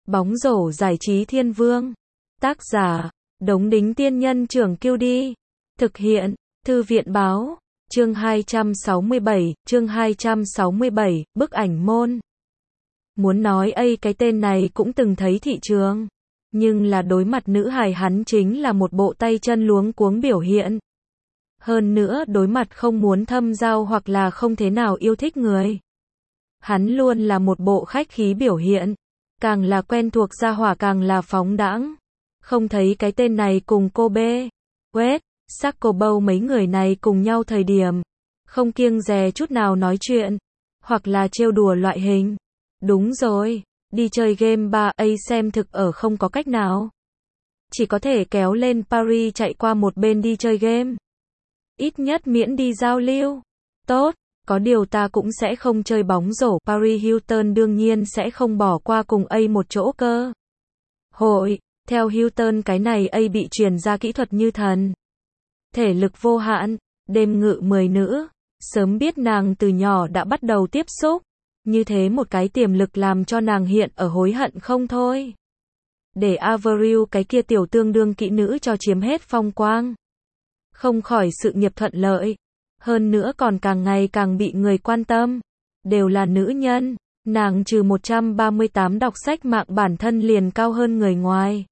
Bóng rổ giải trí thiên vương. Tác giả, Đống Đính Tiên Nhân Trưởng Kiêu Đi. Thực hiện, Thư viện Báo. Chương 267, bức ảnh môn. Muốn nói cái tên này cũng từng thấy thị trường. Nhưng là đối mặt nữ hài hắn chính là một bộ tay chân luống cuống biểu hiện. Hơn nữa đối mặt không muốn thâm giao hoặc là không thế nào yêu thích người. Hắn luôn là một bộ khách khí biểu hiện. Càng là quen thuộc gia hỏa càng là phóng đãng. Không thấy cái tên này cùng cô B. West, Sakobow mấy người này cùng nhau thời điểm. Không kiêng dè chút nào nói chuyện. Hoặc là trêu đùa loại hình. Đúng rồi, đi chơi game 3A xem thực ở không có cách nào. Chỉ có thể kéo lên Paris chạy qua một bên đi chơi game. Ít nhất miễn đi giao lưu. Tốt, có điều ta cũng sẽ không chơi bóng rổ. Paris Hilton đương nhiên sẽ không bỏ qua cùng A một chỗ cơ. Hội, theo Hilton cái này A bị truyền ra kỹ thuật như thần. Thể lực vô hạn, đêm ngự 10 nữ. Sớm biết nàng từ nhỏ đã bắt đầu tiếp xúc. Như thế một cái tiềm lực làm cho nàng hiện ở hối hận không thôi. Để Avril cái kia tiểu tương đương kỹ nữ cho chiếm hết phong quang. Không khỏi sự nghiệp thuận lợi. Hơn nữa còn càng ngày càng bị người quan tâm. Đều là nữ nhân. Nàng trừ 138 đọc sách mạng bản thân liền cao hơn người ngoài.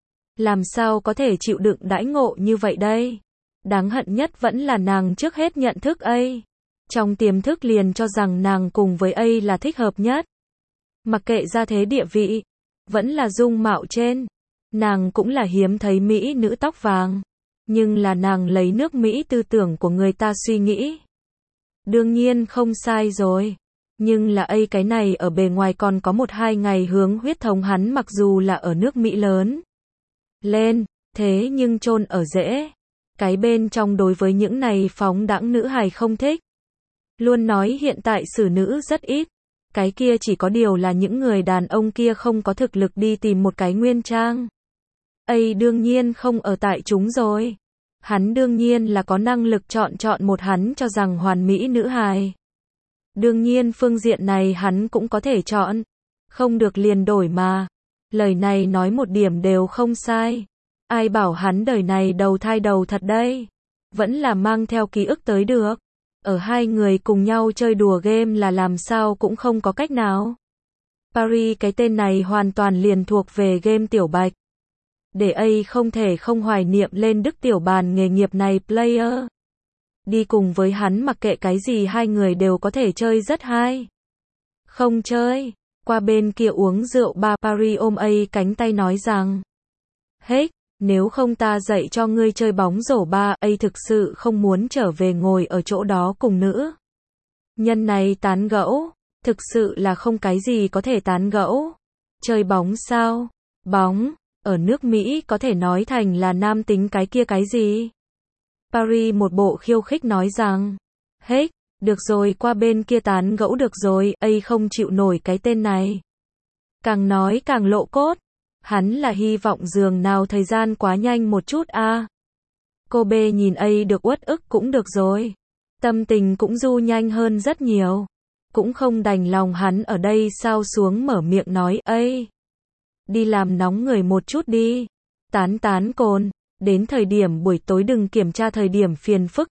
Làm sao có thể chịu đựng đãi ngộ như vậy đây? Đáng hận nhất vẫn là nàng trước hết nhận thức A. Trong tiềm thức liền cho rằng nàng cùng với A là thích hợp nhất. Mặc kệ gia thế địa vị, vẫn là dung mạo trên. Nàng cũng là hiếm thấy mỹ nữ tóc vàng. Nhưng là nàng lấy nước Mỹ tư tưởng của người ta suy nghĩ. Đương nhiên không sai rồi. Nhưng là A cái này ở bề ngoài còn có 1-2 ngày hướng huyết thống hắn mặc dù là ở nước Mỹ lớn lên, thế nhưng chôn ở rễ. Cái bên trong đối với những này phóng đãng nữ hài không thích. Luôn nói hiện tại xử nữ rất ít. Cái kia chỉ có điều là những người đàn ông kia không có thực lực đi tìm một cái nguyên trang. A đương nhiên không ở tại chúng rồi. Hắn đương nhiên là có năng lực chọn một hắn cho rằng hoàn mỹ nữ hài. Đương nhiên phương diện này hắn cũng có thể chọn. Không được liền đổi mà. Lời này nói một điểm đều không sai. Ai bảo hắn đời này đầu thai đầu thật đây. Vẫn là mang theo ký ức tới được. Ở hai người cùng nhau chơi đùa game là làm sao cũng không có cách nào. Paris cái tên này hoàn toàn liền thuộc về game tiểu bạch. Để A không thể không hoài niệm lên Đức Tiểu Bàn nghề nghiệp này player. Đi cùng với hắn mặc kệ cái gì hai người đều có thể chơi rất hay. Không chơi. Qua bên kia uống rượu Paris ôm A cánh tay nói rằng. Hết, nếu không ta dạy cho ngươi chơi bóng rổ A thực sự không muốn trở về ngồi ở chỗ đó cùng nữ nhân này tán gẫu. Thực sự là không cái gì có thể tán gẫu. Chơi bóng sao? Bóng. Ở nước Mỹ có thể nói thành là nam tính cái kia cái gì? Paris một bộ khiêu khích nói rằng. Hết, được rồi qua bên kia tán gẫu được rồi, A không chịu nổi cái tên này. Càng nói càng lộ cốt. Hắn là hy vọng giường nào thời gian quá nhanh một chút a. Cô B nhìn A được uất ức cũng được rồi. Tâm tình cũng du nhanh hơn rất nhiều. Cũng không đành lòng hắn ở đây sao xuống mở miệng nói A. Đi làm nóng người một chút đi. Tán cồn. Đến thời điểm buổi tối đừng kiểm tra thời điểm phiền phức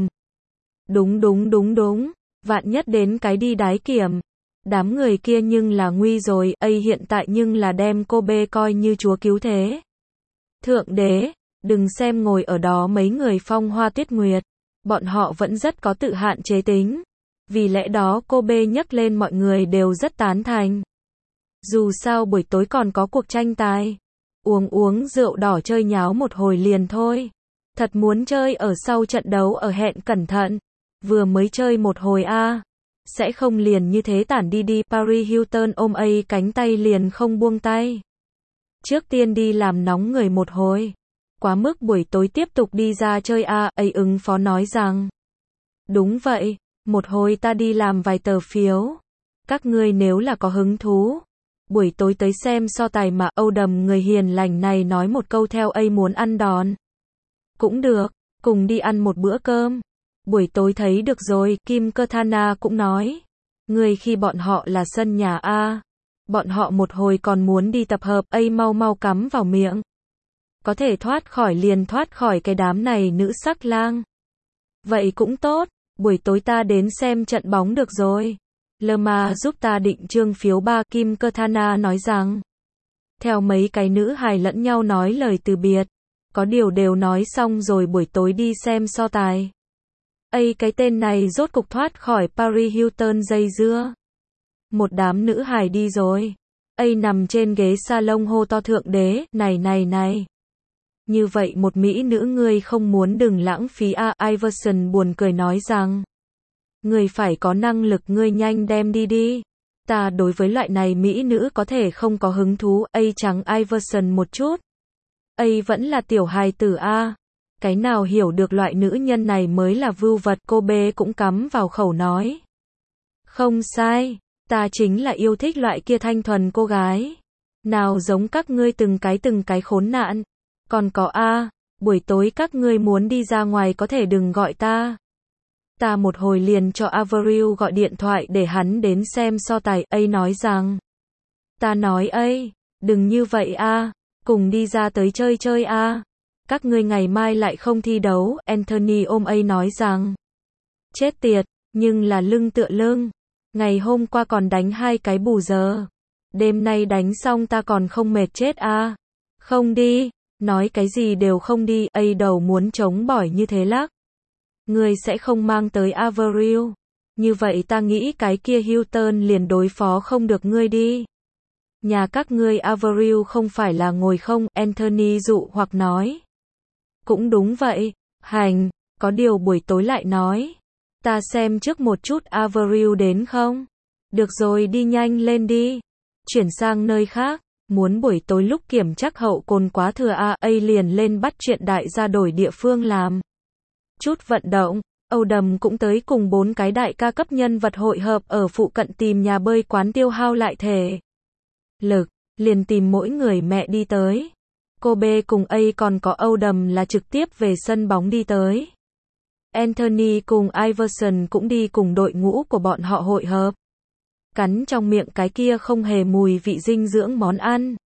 Đúng. Vạn nhất đến cái đi đái kiểm. Đám người kia nhưng là nguy rồi. A hiện tại nhưng là đem cô B coi như chúa cứu thế. Thượng đế, đừng xem ngồi ở đó mấy người phong hoa tuyết nguyệt. Bọn họ vẫn rất có tự hạn chế tính. Vì lẽ đó cô B nhắc lên mọi người đều rất tán thành. Dù sao buổi tối còn có cuộc tranh tài. Uống rượu đỏ chơi nháo một hồi liền thôi. Thật muốn chơi ở sau trận đấu ở hẹn cẩn thận. Vừa mới chơi một hồi a. Sẽ không liền như thế tản đi. Paris Hilton ôm A cánh tay liền không buông tay. Trước tiên đi làm nóng người một hồi. Quá mức buổi tối tiếp tục đi ra chơi a. A ứng phó nói rằng. Đúng vậy, một hồi ta đi làm vài tờ phiếu. Các ngươi nếu là có hứng thú. Buổi tối tới xem so tài mà. Âu Đầm người hiền lành này nói một câu theo A muốn ăn đòn. Cũng được, cùng đi ăn một bữa cơm. Buổi tối thấy được rồi, Kim Cơ Thana cũng nói. Người khi bọn họ là sân nhà a. Bọn họ một hồi còn muốn đi tập hợp, mau mau cắm vào miệng. Có thể thoát khỏi liền thoát khỏi cái đám này nữ sắc lang. Vậy cũng tốt, buổi tối ta đến xem trận bóng được rồi. Lama giúp ta định trương phiếu 3, Kim Katana nói rằng. Theo mấy cái nữ hài lẫn nhau nói lời từ biệt. Có điều đều nói xong rồi buổi tối đi xem so tài. Cái tên này rốt cục thoát khỏi Paris Hilton dây dưa. Một đám nữ hài đi rồi. Nằm trên ghế salon hô to thượng đế, này. Như vậy một mỹ nữ ngươi không muốn đừng lãng phí Iverson buồn cười nói rằng. Ngươi phải có năng lực ngươi nhanh đem đi. Ta đối với loại này mỹ nữ có thể không có hứng thú, chẳng Iverson một chút. Vẫn là tiểu hài tử Cái nào hiểu được loại nữ nhân này mới là vưu vật, cô B cũng cắm vào khẩu nói. Không sai, ta chính là yêu thích loại kia thanh thuần cô gái. Nào giống các ngươi từng cái khốn nạn. Còn có buổi tối các ngươi muốn đi ra ngoài có thể đừng gọi ta. Ta một hồi liền cho Avril gọi điện thoại để hắn đến xem so tài, nói rằng. Ta nói đừng như vậy cùng đi ra tới chơi Các ngươi ngày mai lại không thi đấu, Anthony ôm nói rằng. Chết tiệt, nhưng là lưng tựa lưng. Ngày hôm qua còn đánh 2 cái bù giờ. Đêm nay đánh xong ta còn không mệt chết Không đi, nói cái gì đều không đi, đầu muốn chống bỏi như thế lắc. Ngươi sẽ không mang tới Avril. Như vậy ta nghĩ cái kia Hilton liền đối phó không được ngươi đi. Nhà các ngươi Avril không phải là ngồi không, Anthony dụ hoặc nói. Cũng đúng vậy, hành, có điều buổi tối lại nói. Ta xem trước một chút Avril đến không? Được rồi đi nhanh lên đi. Chuyển sang nơi khác, muốn buổi tối lúc kiểm trắc hậu cồn quá thừa liền lên bắt chuyện đại gia đổi địa phương làm. Chút vận động, Âu Đầm cũng tới cùng 4 cái đại ca cấp nhân vật hội hợp ở phụ cận tìm nhà bơi quán tiêu hao lại thể lực, liền tìm mỗi người mẹ đi tới. Cô B cùng còn có Âu Đầm là trực tiếp về sân bóng đi tới. Anthony cùng Iverson cũng đi cùng đội ngũ của bọn họ hội hợp. Cắn trong miệng cái kia không hề mùi vị dinh dưỡng món ăn.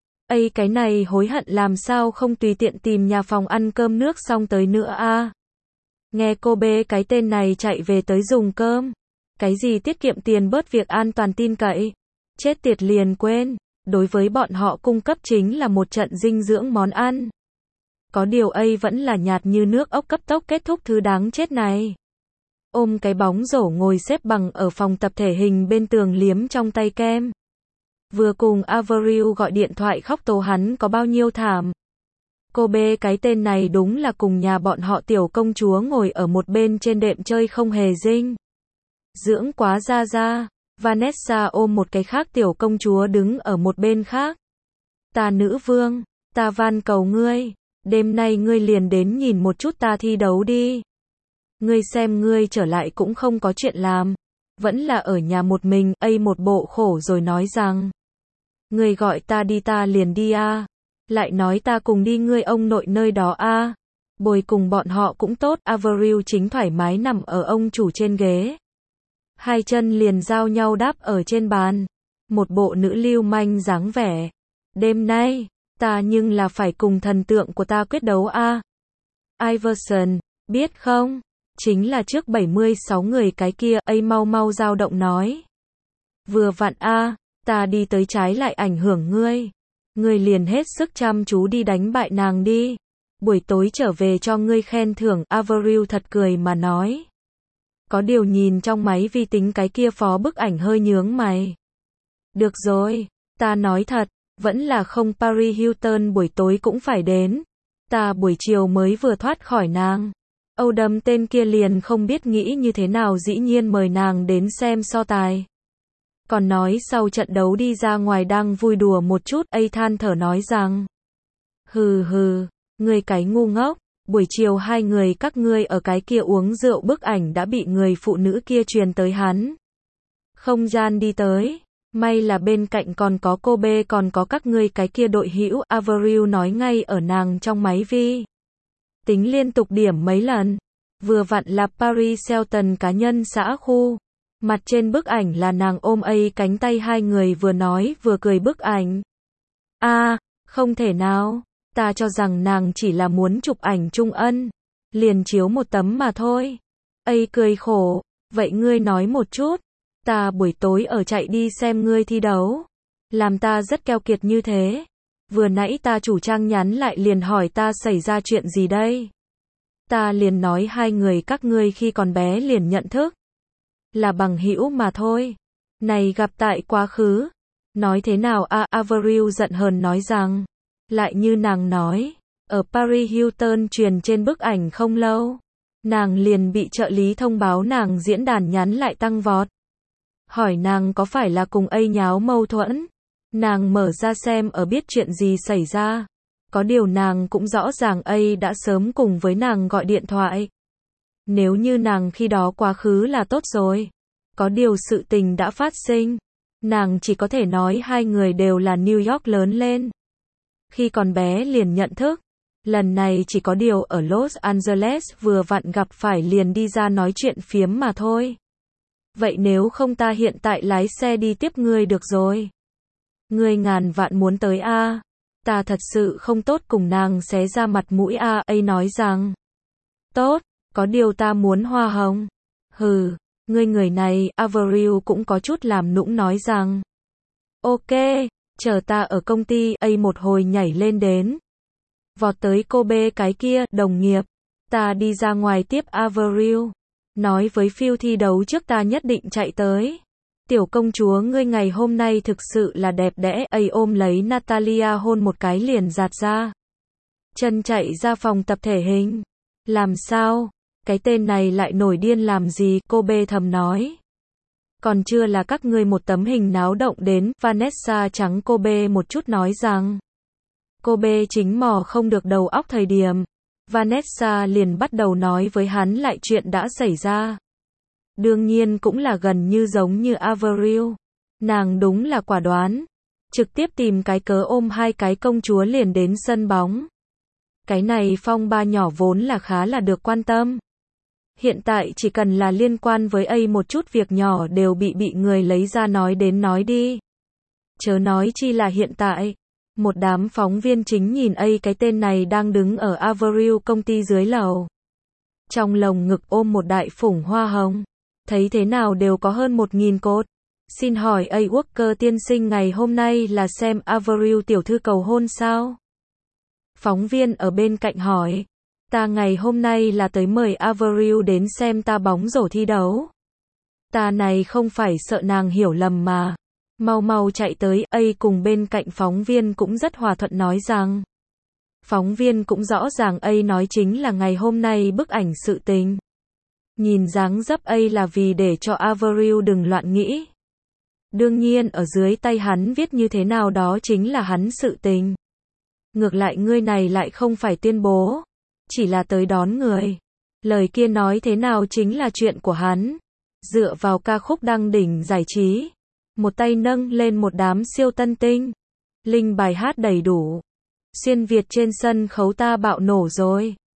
Cái này hối hận làm sao không tùy tiện tìm nhà phòng ăn cơm nước xong tới nữa Nghe cô B cái tên này chạy về tới dùng cơm. Cái gì tiết kiệm tiền bớt việc an toàn tin cậy. Chết tiệt liền quên. Đối với bọn họ cung cấp chính là một trận dinh dưỡng món ăn. Có điều vẫn là nhạt như nước ốc cấp tốc kết thúc thứ đáng chết này. Ôm cái bóng rổ ngồi xếp bằng ở phòng tập thể hình bên tường liếm trong tay kem. Vừa cùng Avril gọi điện thoại khóc tố hắn có bao nhiêu thảm. Cô B cái tên này đúng là cùng nhà bọn họ tiểu công chúa ngồi ở một bên trên đệm chơi không hề dinh dưỡng quá ra. Vanessa ôm một cái khác tiểu công chúa đứng ở một bên khác. Ta nữ vương, ta van cầu ngươi, đêm nay ngươi liền đến nhìn một chút ta thi đấu đi. Ngươi xem ngươi trở lại cũng không có chuyện làm, vẫn là ở nhà một mình, một bộ khổ rồi nói rằng. Ngươi gọi ta đi ta liền đi lại nói ta cùng đi ngươi ông nội nơi đó bồi cùng bọn họ cũng tốt. Avril chính thoải mái nằm ở ông chủ trên ghế. 2 chân liền giao nhau đáp ở trên bàn. Một bộ nữ lưu manh dáng vẻ. Đêm nay, ta nhưng là phải cùng thần tượng của ta quyết đấu Iverson, biết không? Chính là trước 76 người cái kia, mau mau dao động nói. Vừa vặn ta đi tới trái lại ảnh hưởng ngươi. Ngươi liền hết sức chăm chú đi đánh bại nàng đi. Buổi tối trở về cho ngươi khen thưởng, Avril thật cười mà nói. Có điều nhìn trong máy vi tính cái kia phó bức ảnh hơi nhướng mày. Được rồi, ta nói thật, vẫn là không Paris Hilton buổi tối cũng phải đến. Ta buổi chiều mới vừa thoát khỏi nàng. Âu Đầm tên kia liền không biết nghĩ như thế nào dĩ nhiên mời nàng đến xem so tài. Còn nói sau trận đấu đi ra ngoài đang vui đùa một chút, than thở nói rằng. Hừ, ngươi cái ngu ngốc, buổi chiều 2 người các ngươi ở cái kia uống rượu bức ảnh đã bị người phụ nữ kia truyền tới hắn. Không gian đi tới, may là bên cạnh còn có cô B còn có các ngươi cái kia đội hữu, Avril nói ngay ở nàng trong máy vi tính liên tục điểm mấy lần. Vừa vặn là Paris Hilton cá nhân xã khu. Mặt trên bức ảnh là nàng ôm ấy cánh tay, hai người vừa nói vừa cười bức ảnh. Không thể nào, ta cho rằng nàng chỉ là muốn chụp ảnh chung ân, liền chiếu một tấm mà thôi. Ấy cười khổ, vậy ngươi nói một chút, ta buổi tối ở chạy đi xem ngươi thi đấu, làm ta rất keo kiệt như thế. Vừa nãy ta chủ trang nhắn lại liền hỏi ta xảy ra chuyện gì đây. Ta liền nói hai người các ngươi khi còn bé liền nhận thức, là bằng hữu mà thôi. Này gặp tại quá khứ. Nói thế nào Avril giận hờn nói rằng, lại như nàng nói, ở Paris Hilton truyền trên bức ảnh không lâu, nàng liền bị trợ lý thông báo nàng diễn đàn nhắn lại tăng vọt. Hỏi nàng có phải là cùng ấy nháo mâu thuẫn. Nàng mở ra xem ở biết chuyện gì xảy ra. Có điều nàng cũng rõ ràng ấy đã sớm cùng với nàng gọi điện thoại. Nếu như nàng khi đó quá khứ là tốt rồi. Có điều sự tình đã phát sinh. Nàng chỉ có thể nói hai người đều là New York lớn lên. Khi còn bé liền nhận thức. Lần này chỉ có điều ở Los Angeles vừa vặn gặp phải liền đi ra nói chuyện phiếm mà thôi. Vậy nếu không ta hiện tại lái xe đi tiếp ngươi được rồi. Ngươi ngàn vạn muốn tới ta thật sự không tốt cùng nàng xé ra mặt mũi ấy nói rằng. Tốt, có điều ta muốn hoa hồng. Hừ, ngươi người này, Avril cũng có chút làm nũng nói rằng. Ok, chờ ta ở công ty, ấy một hồi nhảy lên đến. Vọt tới cô bê cái kia, đồng nghiệp. Ta đi ra ngoài tiếp Avril. Nói với Phil thi đấu trước ta nhất định chạy tới. Tiểu công chúa ngươi ngày hôm nay thực sự là đẹp đẽ. Ấy ôm lấy Natalia hôn một cái liền giạt ra. Chân chạy ra phòng tập thể hình. Làm sao? Cái tên này lại nổi điên làm gì? Cô bê thầm nói. Còn chưa là các ngươi một tấm hình náo động đến. Vanessa trắng cô bê một chút nói rằng. Cô bê chính mò không được đầu óc thời điểm. Vanessa liền bắt đầu nói với hắn lại chuyện đã xảy ra. Đương nhiên cũng là gần như giống như Avril. Nàng đúng là quả đoán. Trực tiếp tìm cái cớ ôm hai cái công chúa liền đến sân bóng. Cái này phong ba nhỏ vốn là khá là được quan tâm. Hiện tại chỉ cần là liên quan với ấy một chút việc nhỏ đều bị người lấy ra nói đến nói đi. Chớ nói chi là hiện tại. Một đám phóng viên chính nhìn ấy cái tên này đang đứng ở Avril công ty dưới lầu. Trong lồng ngực ôm một đại phủng hoa hồng. Thấy thế nào đều có hơn 1000 cột. Xin hỏi ấy Walker tiên sinh ngày hôm nay là xem Avril tiểu thư cầu hôn sao? Phóng viên ở bên cạnh hỏi. Ta ngày hôm nay là tới mời Avril đến xem ta bóng rổ thi đấu. Ta này không phải sợ nàng hiểu lầm mà. Mau mau chạy tới, ấy cùng bên cạnh phóng viên cũng rất hòa thuận nói rằng. Phóng viên cũng rõ ràng ấy nói chính là ngày hôm nay bức ảnh sự tình. Nhìn dáng dấp ấy là vì để cho Avril đừng loạn nghĩ. Đương nhiên ở dưới tay hắn viết như thế nào đó chính là hắn sự tình. Ngược lại ngươi này lại không phải tuyên bố. Chỉ là tới đón người. Lời kia nói thế nào chính là chuyện của hắn. Dựa vào ca khúc đăng đỉnh giải trí. Một tay nâng lên một đám siêu tân tinh. Linh bài hát đầy đủ. Xuyên Việt trên sân khấu ta bạo nổ rồi.